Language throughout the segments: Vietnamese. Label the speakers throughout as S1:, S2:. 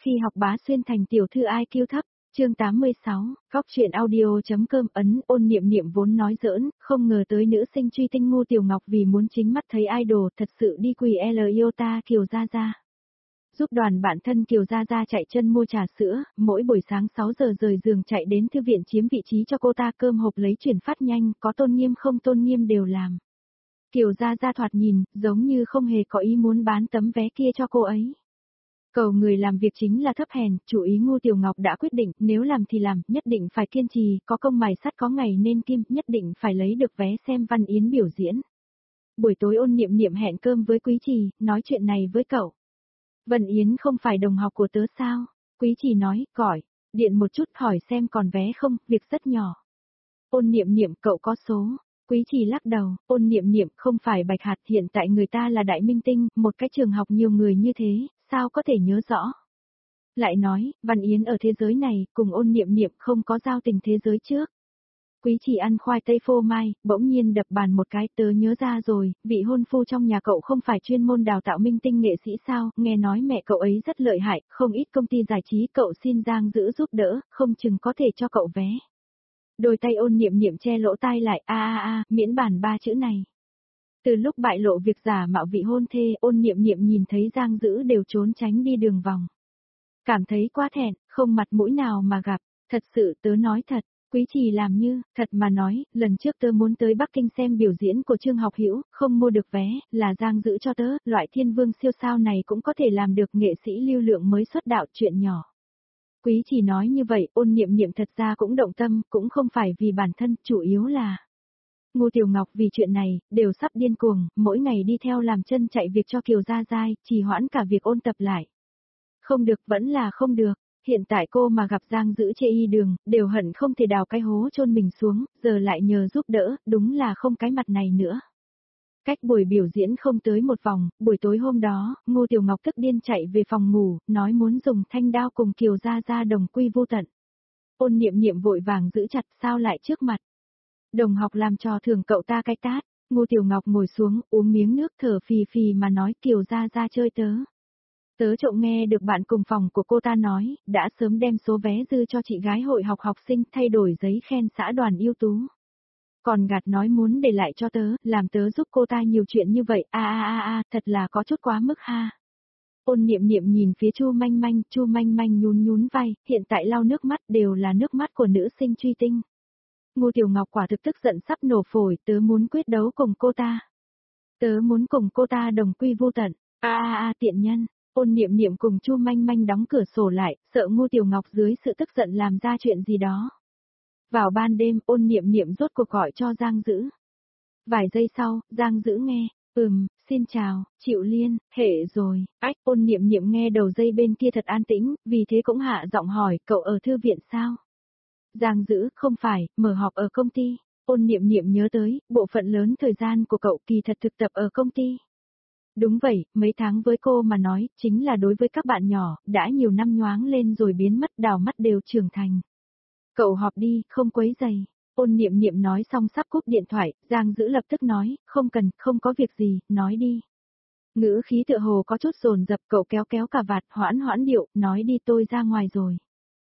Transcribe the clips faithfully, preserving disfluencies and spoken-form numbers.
S1: Khi học bá xuyên thành tiểu thư I Q thấp, chương tám mươi sáu, góc truyện audio.com ấn ôn niệm niệm vốn nói giỡn, không ngờ tới nữ sinh truy tinh Ngu Tiểu Ngọc vì muốn chính mắt thấy idol thật sự đi quỳ L yêu ta Kiều Gia Gia. Giúp đoàn bạn thân Kiều Gia Gia chạy chân mua trà sữa, mỗi buổi sáng sáu giờ rời giường chạy đến thư viện chiếm vị trí cho cô ta cơm hộp lấy chuyển phát nhanh, có tôn nghiêm không tôn nghiêm đều làm. Kiều Gia Gia thoạt nhìn, giống như không hề có ý muốn bán tấm vé kia cho cô ấy. Cầu người làm việc chính là thấp hèn, chủ ý Ngu Tiểu Ngọc đã quyết định, nếu làm thì làm, nhất định phải kiên trì, có công mài sắt có ngày nên kim, nhất định phải lấy được vé xem Văn Yến biểu diễn. Buổi tối ôn niệm niệm hẹn cơm với Quý Trì, nói chuyện này với cậu. Văn Yến không phải đồng học của tớ sao? Quý Trì nói, gọi, điện một chút hỏi xem còn vé không, việc rất nhỏ. Ôn niệm niệm cậu có số. Quý Trì lắc đầu, ôn niệm niệm không phải bạch hạt, hiện tại người ta là đại minh tinh, một cái trường học nhiều người như thế, sao có thể nhớ rõ. Lại nói, Văn Yến ở thế giới này, cùng ôn niệm niệm không có giao tình thế giới trước. Quý Trì ăn khoai tây phô mai, bỗng nhiên đập bàn một cái, tớ nhớ ra rồi, vị hôn phu trong nhà cậu không phải chuyên môn đào tạo minh tinh nghệ sĩ sao, nghe nói mẹ cậu ấy rất lợi hại, không ít công ty giải trí cậu xin Giang giữ giúp đỡ, không chừng có thể cho cậu vé. Đôi tay ôn niệm niệm che lỗ tai lại, a a a, miễn bản ba chữ này. Từ lúc bại lộ việc giả mạo vị hôn thê, ôn niệm niệm nhìn thấy Giang Dữ đều trốn tránh đi đường vòng. Cảm thấy quá thẹn, không mặt mũi nào mà gặp, thật sự tớ nói thật, Quý Trì làm như, thật mà nói, lần trước tớ muốn tới Bắc Kinh xem biểu diễn của Trương Học Hữu, không mua được vé, là Giang Dữ cho tớ, loại thiên vương siêu sao này cũng có thể làm được, nghệ sĩ lưu lượng mới xuất đạo, chuyện nhỏ. Quý Trì nói như vậy, ôn niệm niệm thật ra cũng động tâm, cũng không phải vì bản thân, chủ yếu là Ngu Tiểu Ngọc vì chuyện này, đều sắp điên cuồng, mỗi ngày đi theo làm chân chạy việc cho Kiều Gia Gia, trì hoãn cả việc ôn tập lại. Không được vẫn là không được, hiện tại cô mà gặp Giang Dữ chê y đường, đều hận không thể đào cái hố chôn mình xuống, giờ lại nhờ giúp đỡ, đúng là không cái mặt này nữa. Cách buổi biểu diễn không tới một vòng, buổi tối hôm đó, Ngu Tiểu Ngọc tức điên chạy về phòng ngủ, nói muốn dùng thanh đao cùng Kiều Gia Gia đồng quy vô tận. Ôn niệm niệm vội vàng giữ chặt, sao lại trước mặt. Đồng học làm trò thường cậu ta cái tát, Ngu Tiểu Ngọc ngồi xuống, uống miếng nước thở phì phì mà nói Kiều Gia Gia chơi tớ. Tớ trộm nghe được bạn cùng phòng của cô ta nói, đã sớm đem số vé dư cho chị gái hội học học sinh thay đổi giấy khen xã đoàn ưu tú. Còn gạt nói muốn để lại cho tớ, làm tớ giúp cô ta nhiều chuyện như vậy, a a a a, thật là có chút quá mức ha. Ôn niệm niệm nhìn phía Chu Manh Manh, Chu Manh Manh nhún nhún vai, hiện tại lau nước mắt đều là nước mắt của nữ sinh truy tinh. Ngu Tiểu Ngọc quả thực tức giận sắp nổ phổi, tớ muốn quyết đấu cùng cô ta. Tớ muốn cùng cô ta đồng quy vô tận, a a a tiện nhân. Ôn niệm niệm cùng Chu Manh Manh đóng cửa sổ lại, sợ Ngu Tiểu Ngọc dưới sự tức giận làm ra chuyện gì đó. Vào ban đêm, ôn niệm niệm rốt cuộc gọi cho Giang Dữ. Vài giây sau, Giang Dữ nghe, ừm, xin chào, Triệu Liên, hệ rồi, ách, ôn niệm niệm nghe đầu dây bên kia thật an tĩnh, vì thế cũng hạ giọng hỏi, cậu ở thư viện sao? Giang Dữ, không phải, mở họp ở công ty, ôn niệm niệm nhớ tới, bộ phận lớn thời gian của cậu kỳ thật thực tập ở công ty. Đúng vậy, mấy tháng với cô mà nói, chính là đối với các bạn nhỏ, đã nhiều năm nhoáng lên rồi biến mất, đào mắt đều trưởng thành. Cậu họp đi, không quấy giày. Ôn niệm niệm nói xong sắp cúp điện thoại, Giang Dữ lập tức nói, không cần, không có việc gì, nói đi. Ngữ khí tựa hồ có chút dồn dập, cậu kéo kéo cà vạt, hoãn hoãn điệu, nói đi tôi ra ngoài rồi.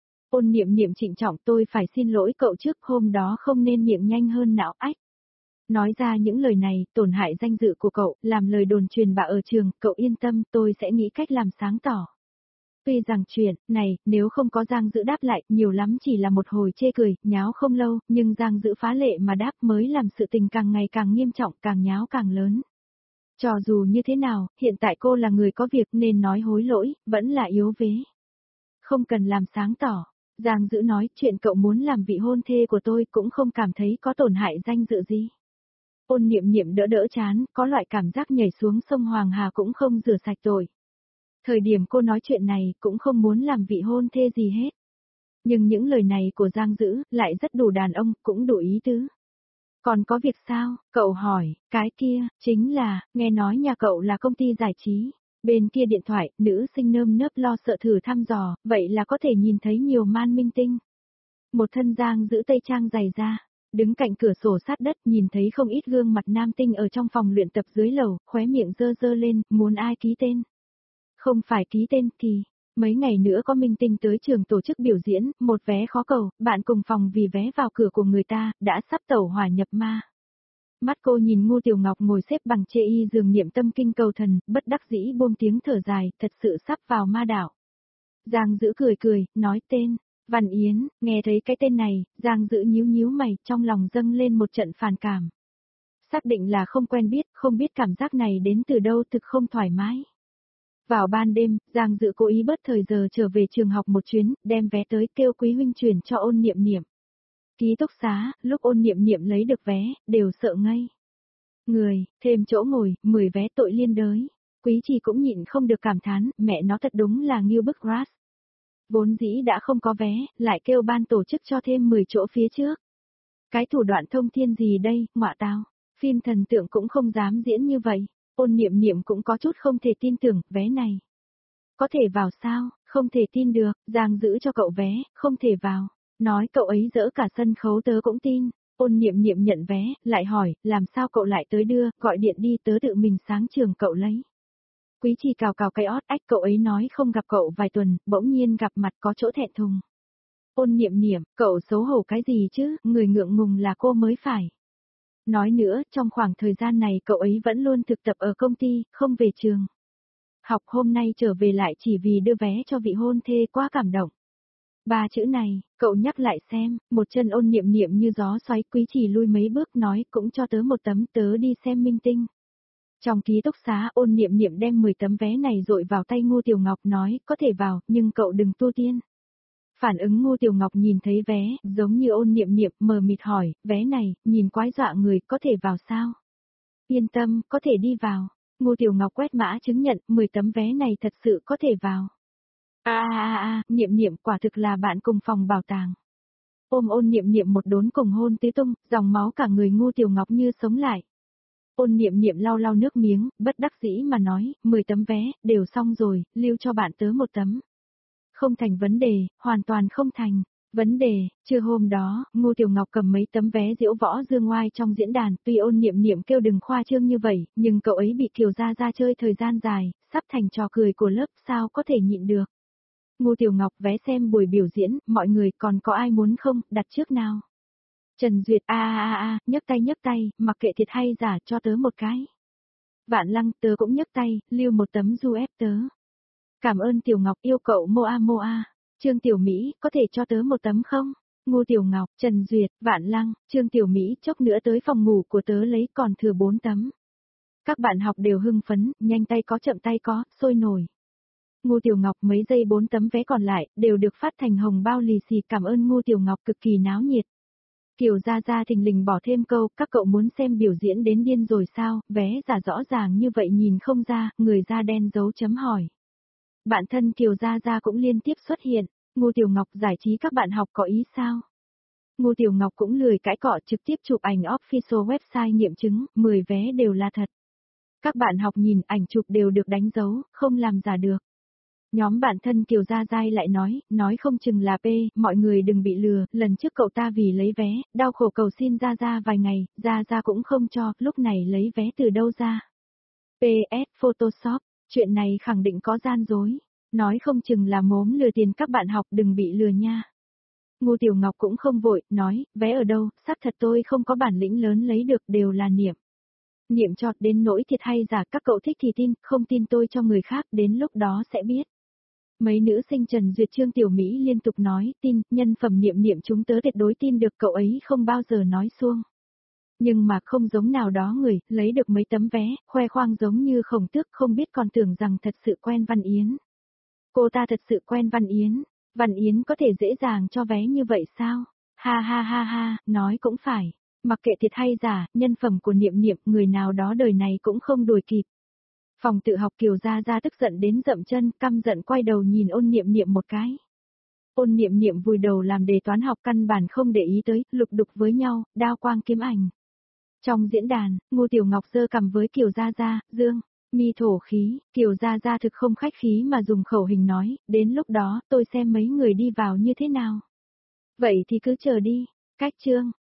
S1: Ôn niệm niệm trịnh trọng, tôi phải xin lỗi cậu trước, hôm đó không nên miệng nhanh hơn não ách. Nói ra những lời này, tổn hại danh dự của cậu, làm lời đồn truyền bạ ở trường, cậu yên tâm, tôi sẽ nghĩ cách làm sáng tỏ. Tuy rằng chuyện này, nếu không có Giang Dữ đáp lại, nhiều lắm chỉ là một hồi chê cười, nháo không lâu, nhưng Giang Dữ phá lệ mà đáp mới làm sự tình càng ngày càng nghiêm trọng, càng nháo càng lớn. Cho dù như thế nào, hiện tại cô là người có việc nên nói hối lỗi, vẫn là yếu vế. Không cần làm sáng tỏ. Giang Dữ nói, chuyện cậu muốn làm vị hôn thê của tôi cũng không cảm thấy có tổn hại danh dự gì. Ôn niệm niệm đỡ đỡ chán, có loại cảm giác nhảy xuống sông Hoàng Hà cũng không rửa sạch tội. Thời điểm cô nói chuyện này, cũng không muốn làm vị hôn thê gì hết. Nhưng những lời này của Giang Dữ, lại rất đủ đàn ông, cũng đủ ý tứ. Còn có việc sao? Cậu hỏi, cái kia, chính là, nghe nói nhà cậu là công ty giải trí. Bên kia điện thoại, nữ sinh nơm nớp lo sợ thử thăm dò, vậy là có thể nhìn thấy nhiều man minh tinh. Một thân Giang Dữ tây trang dày ra. Đứng cạnh cửa sổ sát đất nhìn thấy không ít gương mặt nam tinh ở trong phòng luyện tập dưới lầu, khóe miệng dơ dơ lên, muốn ai ký tên. Không phải ký tên thì, Mấy ngày nữa có minh tinh tới trường tổ chức biểu diễn, một vé khó cầu, bạn cùng phòng vì vé vào cửa của người ta, đã sắp tẩu hỏa nhập ma. Mắt cô nhìn Ngô Tiểu Ngọc ngồi xếp bằng chê y giường niệm tâm kinh cầu thần, bất đắc dĩ buông tiếng thở dài, thật sự sắp vào ma đảo. Giang Dữ cười cười, nói tên, Văn Yến, nghe thấy cái tên này, Giang Dữ nhíu nhíu mày, trong lòng dâng lên một trận phản cảm. Xác định là không quen biết, không biết cảm giác này đến từ đâu, thực không thoải mái. Vào ban đêm, Giang Dữ cố ý bớt thời giờ trở về trường học một chuyến, đem vé tới kêu quý huynh chuyển cho Ôn Niệm Niệm. Ký túc xá, lúc Ôn Niệm Niệm lấy được vé, đều sợ ngây. Người, thêm chỗ ngồi, mười vé tội liên đới. Quý Trì cũng nhịn không được cảm thán, mẹ nó thật đúng là nghiêu bức ras. Vốn dĩ đã không có vé, lại kêu ban tổ chức cho thêm mười chỗ phía trước. Cái thủ đoạn thông thiên gì đây, ngọa tao. Phim thần tượng cũng không dám diễn như vậy. Ôn Niệm Niệm cũng có chút không thể tin tưởng, vé này. Có thể vào sao, không thể tin được, Giang giữ cho cậu vé, không thể vào. Nói cậu ấy dỡ cả sân khấu tớ cũng tin. Ôn Niệm Niệm nhận vé, lại hỏi, làm sao cậu lại tới đưa, gọi điện đi tớ tự mình sáng trường cậu lấy. Quý Trì cào cào cái ót ách cậu ấy nói không gặp cậu vài tuần, bỗng nhiên gặp mặt có chỗ thẹn thùng. Ôn Niệm Niệm, cậu xấu hổ cái gì chứ, người ngượng ngùng là cô mới phải. Nói nữa, trong khoảng thời gian này cậu ấy vẫn luôn thực tập ở công ty, không về trường. Học hôm nay trở về lại chỉ vì đưa vé cho vị hôn thê, quá cảm động. Ba chữ này, cậu nhắc lại xem, một chân Ôn Niệm Niệm như gió xoáy. Quý Trì lui mấy bước nói cũng cho tớ một tấm tớ đi xem minh tinh. Trong ký túc xá Ôn Niệm Niệm đem mười tấm vé này dội vào tay Ngô Tiểu Ngọc nói có thể vào, nhưng cậu đừng tu tiên. Phản ứng Ngô Tiểu Ngọc nhìn thấy vé, giống như Ôn Niệm Niệm mờ mịt hỏi, vé này, nhìn quái dọa người, có thể vào sao? Yên tâm, có thể đi vào. Ngô Tiểu Ngọc quét mã chứng nhận, mười tấm vé này thật sự có thể vào. A a a, Niệm Niệm quả thực là bạn cùng phòng bảo tàng. Ôm Ôn Niệm Niệm một đốn cùng hôn tứ tung, dòng máu cả người Ngô Tiểu Ngọc như sống lại. Ôn Niệm Niệm lau lau nước miếng, bất đắc dĩ mà nói, mười tấm vé, đều xong rồi, lưu cho bạn tớ một tấm. Không thành vấn đề, hoàn toàn không thành. Vấn đề, trưa hôm đó, Ngô Tiểu Ngọc cầm mấy tấm vé diễu võ dương ngoai trong diễn đàn, tuy Ôn Niệm Niệm kêu đừng khoa trương như vậy, nhưng cậu ấy bị Kiều Gia Gia chơi thời gian dài, sắp thành trò cười của lớp, sao có thể nhịn được. Ngô Tiểu Ngọc vé xem buổi biểu diễn, mọi người còn có ai muốn không, đặt trước nào. Trần Duyệt a a a, nhấc tay nhấc tay, mặc kệ thiệt hay giả cho tớ một cái. Vạn Lăng tớ cũng nhấc tay, lưu một tấm du ép tớ. Cảm ơn Tiểu Ngọc yêu cậu Moa Moa. Trương Tiểu Mỹ, có thể cho tớ một tấm không? Ngô Tiểu Ngọc, Trần Duyệt, Vạn Lăng, Trương Tiểu Mỹ chốc nữa tới phòng ngủ của tớ lấy còn thừa bốn tấm. Các bạn học đều hưng phấn, nhanh tay có chậm tay có, sôi nổi. Ngô Tiểu Ngọc mấy giây bốn tấm vé còn lại, đều được phát thành hồng bao lì xì, cảm ơn Ngô Tiểu Ngọc cực kỳ náo nhiệt. Kiều Gia Gia thình lình bỏ thêm câu, các cậu muốn xem biểu diễn đến điên rồi sao, vé giả rõ ràng như vậy nhìn không ra, người da đen dấu chấm hỏi. Bạn thân Kiều Gia Gia cũng liên tiếp xuất hiện, Ngô Tiểu Ngọc giải trí các bạn học có ý sao? Ngô Tiểu Ngọc cũng lười cãi cọ, trực tiếp chụp ảnh official website nghiệm chứng, mười vé đều là thật. Các bạn học nhìn ảnh chụp đều được đánh dấu, không làm giả được. Nhóm bạn thân Kiều Gia Gia lại nói, nói không chừng là P, mọi người đừng bị lừa, lần trước cậu ta vì lấy vé, đau khổ cầu xin Gia Gia vài ngày, Gia Gia cũng không cho, lúc này lấy vé từ đâu ra. pê ét Photoshop, chuyện này khẳng định có gian dối, nói không chừng là mốm lừa tiền, các bạn học đừng bị lừa nha. Ngô Tiểu Ngọc cũng không vội, nói, vé ở đâu, xác thật tôi không có bản lĩnh lớn lấy được, đều là niệm. Niệm chọt đến nỗi thiệt hay giả, các cậu thích thì tin, không tin tôi cho người khác, đến lúc đó sẽ biết. Mấy nữ sinh Trần Duyệt Trương Tiểu Mỹ liên tục nói, tin, nhân phẩm Niệm Niệm chúng tớ tuyệt đối tin được, cậu ấy không bao giờ nói suông. Nhưng mà không giống nào đó người, lấy được mấy tấm vé, khoe khoang giống như Khổng Tước, không biết còn tưởng rằng thật sự quen Văn Yến. Cô ta thật sự quen Văn Yến, Văn Yến có thể dễ dàng cho vé như vậy sao? Ha ha ha ha, nói cũng phải, mặc kệ thiệt hay giả, nhân phẩm của Niệm Niệm, người nào đó đời này cũng không đuổi kịp. Phòng tự học Kiều Gia Gia tức giận đến dậm chân, căm giận quay đầu nhìn Ôn Niệm Niệm một cái. Ôn Niệm Niệm vùi đầu làm đề toán học, căn bản không để ý tới, lục đục với nhau, đao quang kiếm ảnh. Trong diễn đàn, Ngô Tiểu Ngọc giơ cằm với Kiều Gia Gia, dương, mi thổ khí, Kiều Gia Gia thực không khách khí mà dùng khẩu hình nói, đến lúc đó, tôi xem mấy người đi vào như thế nào. Vậy thì cứ chờ đi, cách chương.